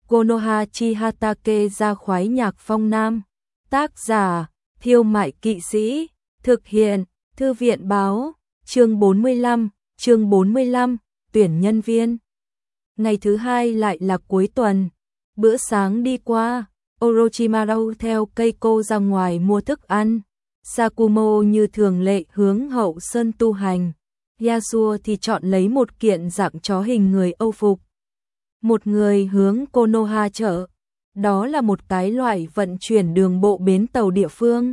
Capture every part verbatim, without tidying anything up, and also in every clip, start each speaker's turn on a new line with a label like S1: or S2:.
S1: Konoha Chihatake ra khoái nhạc phong nam. Tác giả, Thiêu Mại Kỵ Sĩ. Thực hiện, Thư viện báo. Chương bốn mươi lăm, chương bốn mươi lăm, tuyển nhân viên. Ngày thứ hai lại là cuối tuần. Bữa sáng đi qua, Orochimaru theo Keiko ra ngoài mua thức ăn. Sakumo như thường lệ hướng hậu sơn tu hành. Yasuo thì chọn lấy một kiện dạng chó hình người Âu phục. Một người hướng Konoha chợ. Đó là một cái loại vận chuyển đường bộ bến tàu địa phương.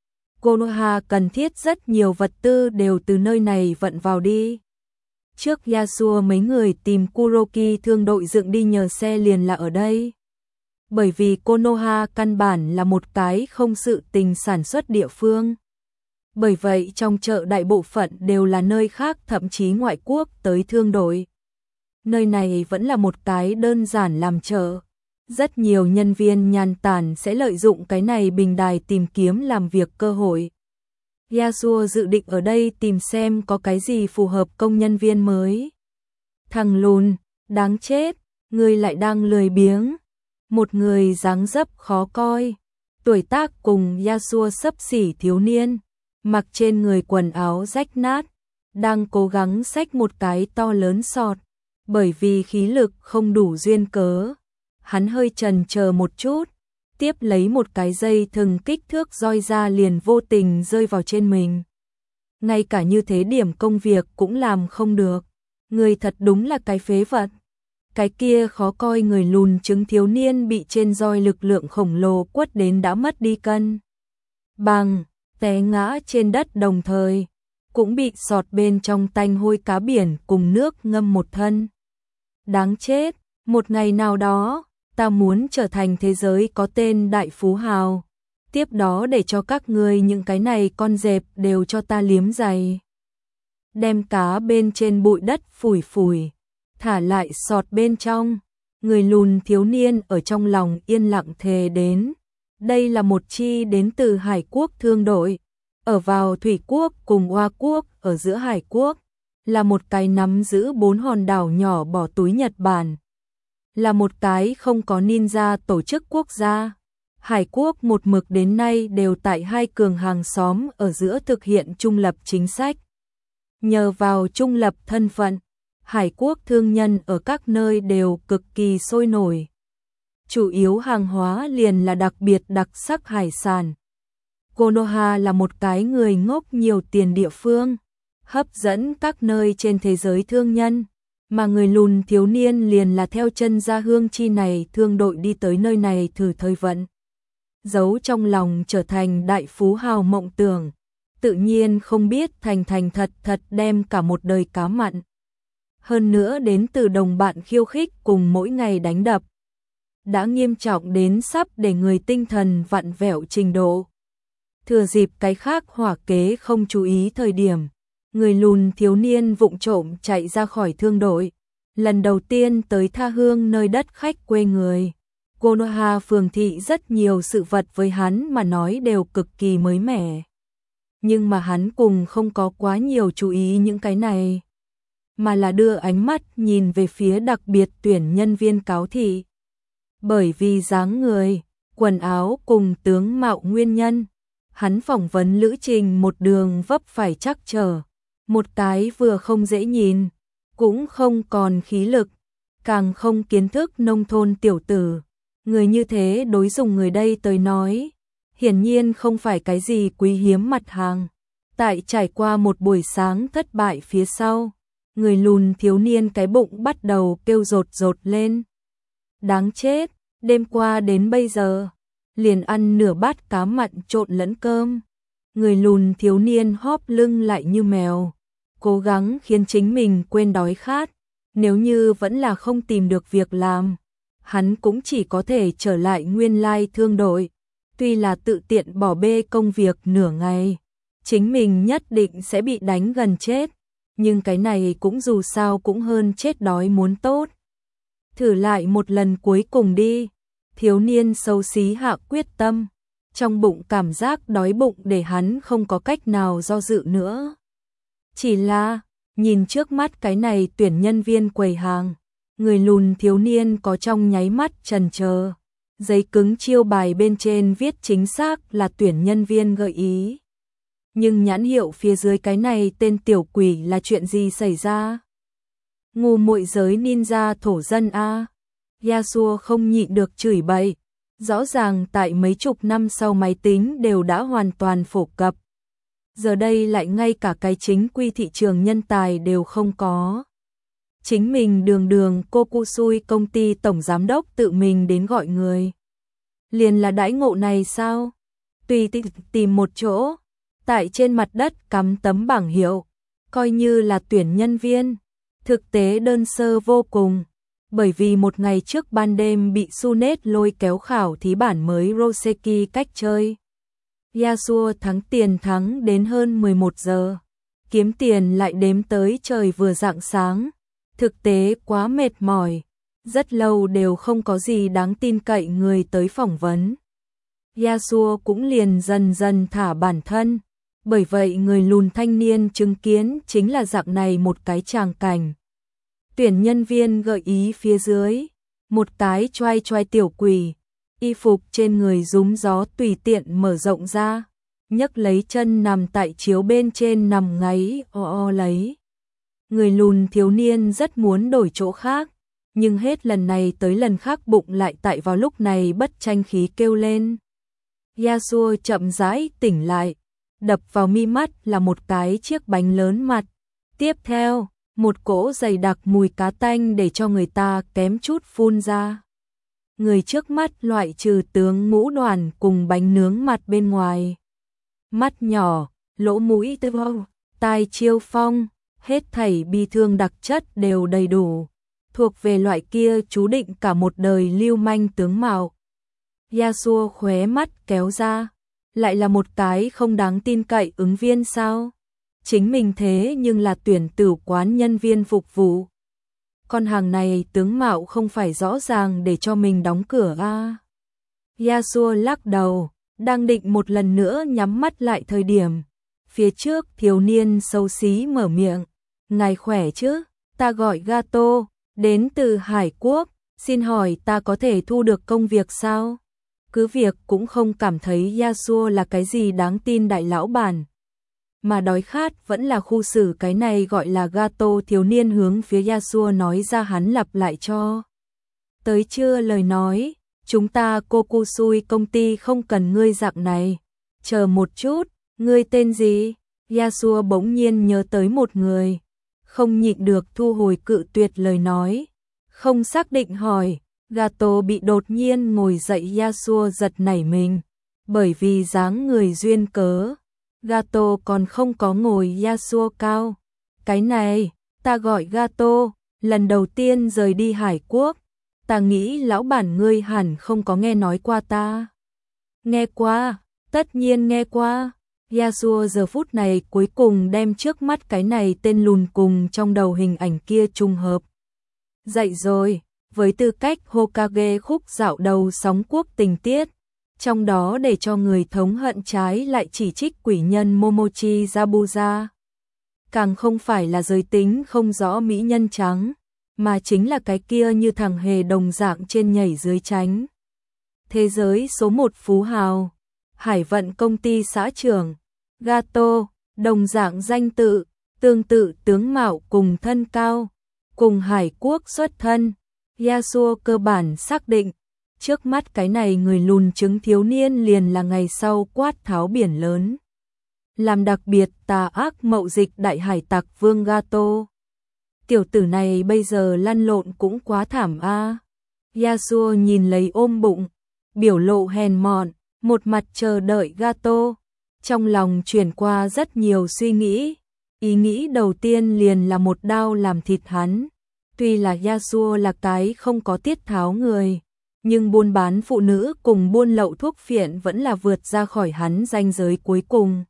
S1: Konoha cần thiết rất nhiều vật tư đều từ nơi này vận vào đi. Trước Yasuo mấy người tìm Kuroki thương đội dựng đi nhờ xe liền là ở đây. Bởi vì Konoha căn bản là một cái không sự tình sản xuất địa phương. Bởi vậy trong chợ đại bộ phận đều là nơi khác thậm chí ngoại quốc tới thương đội. Nơi này vẫn là một cái đơn giản làm chợ. Rất nhiều nhân viên nhàn tản sẽ lợi dụng cái này bình đài tìm kiếm làm việc cơ hội. Yasuo dự định ở đây tìm xem có cái gì phù hợp công nhân viên mới. Thằng lùn, đáng chết, người lại đang lười biếng. Một người dáng dấp khó coi, tuổi tác cùng Yasuo xấp xỉ thiếu niên, mặc trên người quần áo rách nát, đang cố gắng xách một cái to lớn sọt, bởi vì khí lực không đủ duyên cớ. Hắn hơi chần chờ một chút, tiếp lấy một cái dây thừng kích thước roi ra liền vô tình rơi vào trên mình. Ngay cả như thế điểm công việc cũng làm không được, người thật đúng là cái phế vật. Cái kia khó coi người lùn trứng thiếu niên bị trên roi lực lượng khổng lồ quất đến đã mất đi cân bằng, té ngã trên đất đồng thời, cũng bị sọt bên trong tanh hôi cá biển cùng nước ngâm một thân. Đáng chết, một ngày nào đó, ta muốn trở thành thế giới có tên đại phú hào, tiếp đó để cho các ngươi những cái này con dẹp đều cho ta liếm giày. Đem cá bên trên bụi đất phủi phủi, thả lại sọt bên trong, người lùn thiếu niên ở trong lòng yên lặng thề đến. Đây là một chi đến từ Hải Quốc thương đội, ở vào Thủy Quốc cùng Hoa Quốc ở giữa Hải Quốc, là một cái nắm giữ bốn hòn đảo nhỏ bỏ túi Nhật Bản. Là một cái không có ninja tổ chức quốc gia. Hải Quốc một mực đến nay đều tại hai cường hàng xóm ở giữa thực hiện trung lập chính sách. Nhờ vào trung lập thân phận, Hải Quốc thương nhân ở các nơi đều cực kỳ sôi nổi. Chủ yếu hàng hóa liền là đặc biệt đặc sắc hải sản. Konoha là một cái người ngốc nhiều tiền địa phương, hấp dẫn các nơi trên thế giới thương nhân, mà người lùn thiếu niên liền là theo chân gia hương chi này thương đội đi tới nơi này thử thời vận. Giấu trong lòng trở thành đại phú hào mộng tưởng, tự nhiên không biết thành thành thật thật đem cả một đời cá mặn. Hơn nữa đến từ đồng bạn khiêu khích cùng mỗi ngày đánh đập. Đã nghiêm trọng đến sắp để người tinh thần vặn vẹo trình độ. Thừa dịp cái khác hỏa kế không chú ý thời điểm, người lùn thiếu niên vụng trộm chạy ra khỏi thương đội. Lần đầu tiên tới tha hương nơi đất khách quê người. Konoha phường thị rất nhiều sự vật với hắn mà nói đều cực kỳ mới mẻ. Nhưng mà hắn cùng không có quá nhiều chú ý những cái này, mà là đưa ánh mắt nhìn về phía đặc biệt tuyển nhân viên cáo thị. Bởi vì dáng người, quần áo cùng tướng mạo nguyên nhân, hắn phỏng vấn lữ trình một đường vấp phải trắc trở. Một cái vừa không dễ nhìn, cũng không còn khí lực, càng không kiến thức nông thôn tiểu tử. Người như thế đối dùng người đây tới nói, hiển nhiên không phải cái gì quý hiếm mặt hàng. Tại trải qua một buổi sáng thất bại phía sau, người lùn thiếu niên cái bụng bắt đầu kêu rột rột lên. Đáng chết, đêm qua đến bây giờ, liền ăn nửa bát cá mặn trộn lẫn cơm. Người lùn thiếu niên hóp lưng lại như mèo, cố gắng khiến chính mình quên đói khát. Nếu như vẫn là không tìm được việc làm, hắn cũng chỉ có thể trở lại nguyên lai thương đội. Tuy là tự tiện bỏ bê công việc nửa ngày, chính mình nhất định sẽ bị đánh gần chết, nhưng cái này cũng dù sao cũng hơn chết đói muốn tốt. Thử lại một lần cuối cùng đi, thiếu niên xấu xí hạ quyết tâm, trong bụng cảm giác đói bụng để hắn không có cách nào do dự nữa. Chỉ là, nhìn trước mắt cái này tuyển nhân viên quầy hàng, Người lùn thiếu niên có trong nháy mắt chần chờ. Giấy cứng chiêu bài bên trên viết chính xác là tuyển nhân viên gợi ý. Nhưng nhãn hiệu phía dưới cái này tên tiểu quỷ là chuyện gì xảy ra? Ngu muội giới ninja thổ dân a. Yasuo không nhịn được chửi bậy. Rõ ràng tại mấy chục năm sau máy tính đều đã hoàn toàn phổ cập. Giờ đây lại ngay cả cái chính quy thị trường nhân tài đều không có. Chính mình đường đường Kokusui công ty tổng giám đốc tự mình đến gọi người. Liền là đãi ngộ này sao? Tùy tìm một chỗ, tại trên mặt đất cắm tấm bảng hiệu, coi như là tuyển nhân viên. Thực tế đơn sơ vô cùng, bởi vì một ngày trước ban đêm bị Sunet lôi kéo khảo thí bản mới Roseki cách chơi. Yasuo thắng tiền thắng đến hơn mười một giờ, kiếm tiền lại đếm tới trời vừa rạng sáng. Thực tế quá mệt mỏi, rất lâu đều không có gì đáng tin cậy người tới phỏng vấn. Yasuo cũng liền dần dần thả bản thân, bởi vậy người lùn thanh niên chứng kiến chính là dạng này một cái tràng cảnh. Tuyển nhân viên gợi ý phía dưới, một cái choai choai tiểu quỷ, y phục trên người rúm gió tùy tiện mở rộng ra, nhấc lấy chân nằm tại chiếu bên trên nằm ngáy o o lấy. Người lùn thiếu niên rất muốn đổi chỗ khác, nhưng hết lần này tới lần khác bụng lại tại vào lúc này bất tranh khí kêu lên. Yasuo chậm rãi tỉnh lại, đập vào mi mắt là một cái chiếc bánh lớn mặt. Tiếp theo, một cỗ dày đặc mùi cá tanh để cho người ta kém chút phun ra. Người trước mắt loại trừ tướng ngũ đoàn cùng bánh nướng mặt bên ngoài. Mắt nhỏ, lỗ mũi tơ vô, tai chiêu phong, hết thảy bi thương đặc chất đều đầy đủ. Thuộc về loại kia chú định cả một đời lưu manh tướng mạo. Yasuo khóe mắt kéo ra, lại là một cái không đáng tin cậy ứng viên sao? Chính mình thế nhưng là tuyển tử quán nhân viên phục vụ. Con hàng này tướng mạo không phải rõ ràng để cho mình đóng cửa a. Yasuo lắc đầu, đang định một lần nữa nhắm mắt lại thời điểm. Phía trước thiếu niên xấu xí mở miệng. Ngài khỏe chứ? Ta gọi Gato, đến từ Hải Quốc, xin hỏi ta có thể thu được công việc sao? Cứ việc cũng không cảm thấy Yasuo là cái gì đáng tin đại lão bản. Mà đói khát vẫn là khu xử cái này gọi là Gato thiếu niên hướng phía Yasuo nói ra hắn lặp lại cho. Tới chưa lời nói, chúng ta Kokusui công ty không cần ngươi dạng này. Chờ một chút, ngươi tên gì? Yasuo bỗng nhiên nhớ tới một người. Không nhịn được thu hồi cự tuyệt lời nói. Không xác định hỏi, Gato bị đột nhiên ngồi dậy Yasuo giật nảy mình. Bởi vì dáng người duyên cớ, Gato còn không có ngồi Yasuo cao. Cái này, ta gọi Gato, lần đầu tiên rời đi Hải Quốc. Ta nghĩ lão bản ngươi hẳn không có nghe nói qua ta. Nghe qua, tất nhiên nghe qua. Yasuo giờ phút này cuối cùng đem trước mắt cái này tên lùn cùng trong đầu hình ảnh kia trùng hợp. Dậy rồi, với tư cách Hokage khúc dạo đầu sóng quốc tình tiết, trong đó để cho người thống hận trái lại chỉ trích quỷ nhân Momochi Zabuza. Càng không phải là giới tính không rõ mỹ nhân trắng, mà chính là cái kia như thằng hề đồng dạng trên nhảy dưới tránh. Thế giới số một phú hào, Hải vận công ty xã trưởng, Gato, đồng dạng danh tự, tương tự tướng mạo cùng thân cao, cùng Hải Quốc xuất thân. Yasuo cơ bản xác định, trước mắt cái này người lùn trứng thiếu niên liền là ngày sau quát tháo biển lớn. Làm đặc biệt tà ác mậu dịch đại hải tặc vương Gato. Tiểu tử này bây giờ lăn lộn cũng quá thảm a. Yasuo nhìn lấy ôm bụng, biểu lộ hèn mọn, một mặt chờ đợi Gato. Trong lòng chuyển qua rất nhiều suy nghĩ, ý nghĩ đầu tiên liền là một đao làm thịt hắn. Tuy là Yasuo là cái không có tiết tháo người, nhưng buôn bán phụ nữ cùng buôn lậu thuốc phiện vẫn là vượt ra khỏi hắn ranh giới cuối cùng.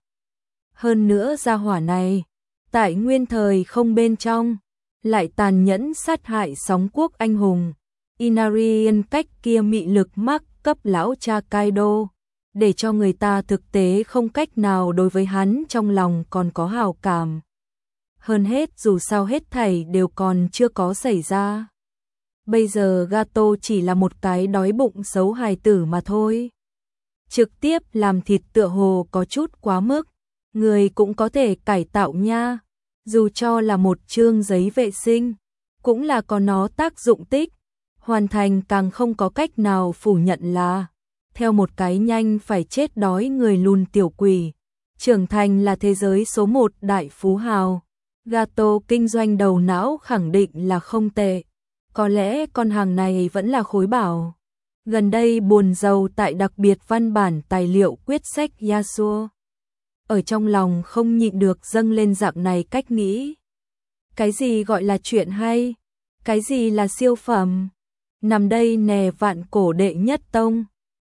S1: Hơn nữa gia hỏa này, tại nguyên thời không bên trong, lại tàn nhẫn sát hại sóng quốc anh hùng. Inarian cách kia mị lực mắc cấp lão cha Kaido, để cho người ta thực tế không cách nào đối với hắn trong lòng còn có hào cảm. Hơn hết dù sao hết thảy đều còn chưa có xảy ra. bây giờ gato chỉ là một cái đói bụng xấu hài tử mà thôi. Trực tiếp làm thịt tựa hồ có chút quá mức, người cũng có thể cải tạo nha, dù cho là một chương giấy vệ sinh, cũng là có nó tác dụng tích, hoàn thành càng không có cách nào phủ nhận là, theo một cái nhanh phải chết đói người lùn tiểu quỷ, trưởng thành là thế giới số một đại phú hào. Gato kinh doanh đầu não khẳng định là không tệ, có lẽ con hàng này vẫn là khối bảo. Gần đây buồn giàu tại đặc biệt văn bản tài liệu quyết sách Yasuo. Ở trong lòng không nhịn được dâng lên dạng này cách nghĩ. Cái gì gọi là chuyện hay? Cái gì là siêu phẩm? Nằm đây nè vạn cổ đệ nhất tông,